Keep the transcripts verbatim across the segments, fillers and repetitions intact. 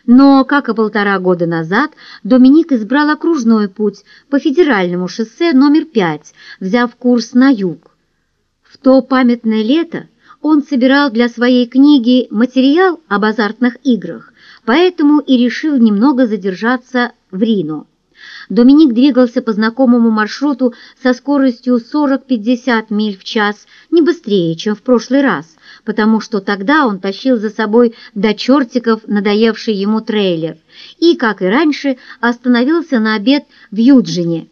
Но, как и полтора года назад, Доминик избрал окружной путь по федеральному шоссе номер пять, взяв курс на юг. В то памятное лето он собирал для своей книги материал об азартных играх, поэтому и решил немного задержаться в Рино. Доминик двигался по знакомому маршруту со скоростью сорок-пятьдесят миль в час, не быстрее, чем в прошлый раз, потому что тогда он тащил за собой до чертиков надоевший ему трейлер и, как и раньше, остановился на обед в Юджине.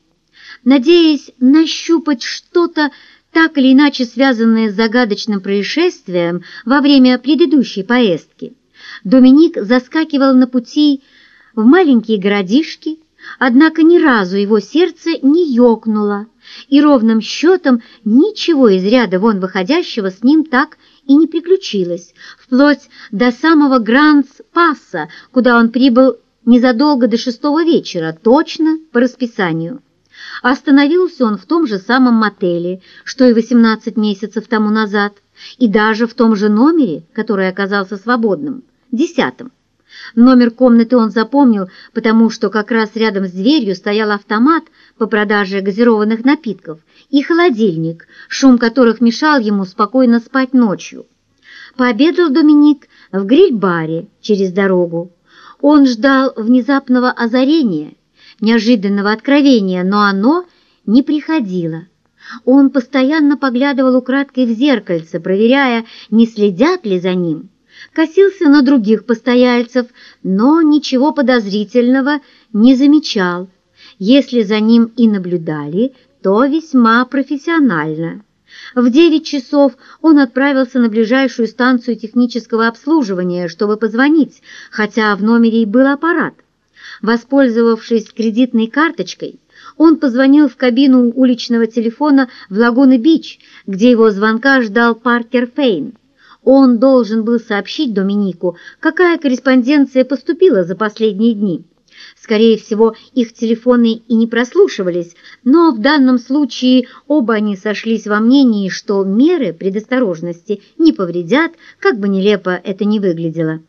Надеясь нащупать что-то, так или иначе связанное с загадочным происшествием во время предыдущей поездки, Доминик заскакивал на пути в маленькие городишки, однако ни разу его сердце не ёкнуло, и ровным счетом ничего из ряда вон выходящего с ним так и не приключилось, вплоть до самого Грандс-Пасса, куда он прибыл незадолго до шестого вечера, точно по расписанию. Остановился он в том же самом мотеле, что и восемнадцать месяцев тому назад, и даже в том же номере, который оказался свободным, десятым. Номер комнаты он запомнил, потому что как раз рядом с дверью стоял автомат по продаже газированных напитков и холодильник, шум которых мешал ему спокойно спать ночью. Пообедал Доминик в гриль-баре через дорогу. Он ждал внезапного озарения, неожиданного откровения, но оно не приходило. Он постоянно поглядывал украдкой в зеркальце, проверяя, не следят ли за ним. Косился на других постояльцев, но ничего подозрительного не замечал. Если за ним и наблюдали, то весьма профессионально. В девять часов он отправился на ближайшую станцию технического обслуживания, чтобы позвонить, хотя в номере и был аппарат. Воспользовавшись кредитной карточкой, он позвонил в кабину уличного телефона в Лагуна-Бич, где его звонка ждал Паркер Фейн. Он должен был сообщить Доминику, какая корреспонденция поступила за последние дни. Скорее всего, их телефоны и не прослушивались, но в данном случае оба они сошлись во мнении, что меры предосторожности не повредят, как бы нелепо это ни выглядело.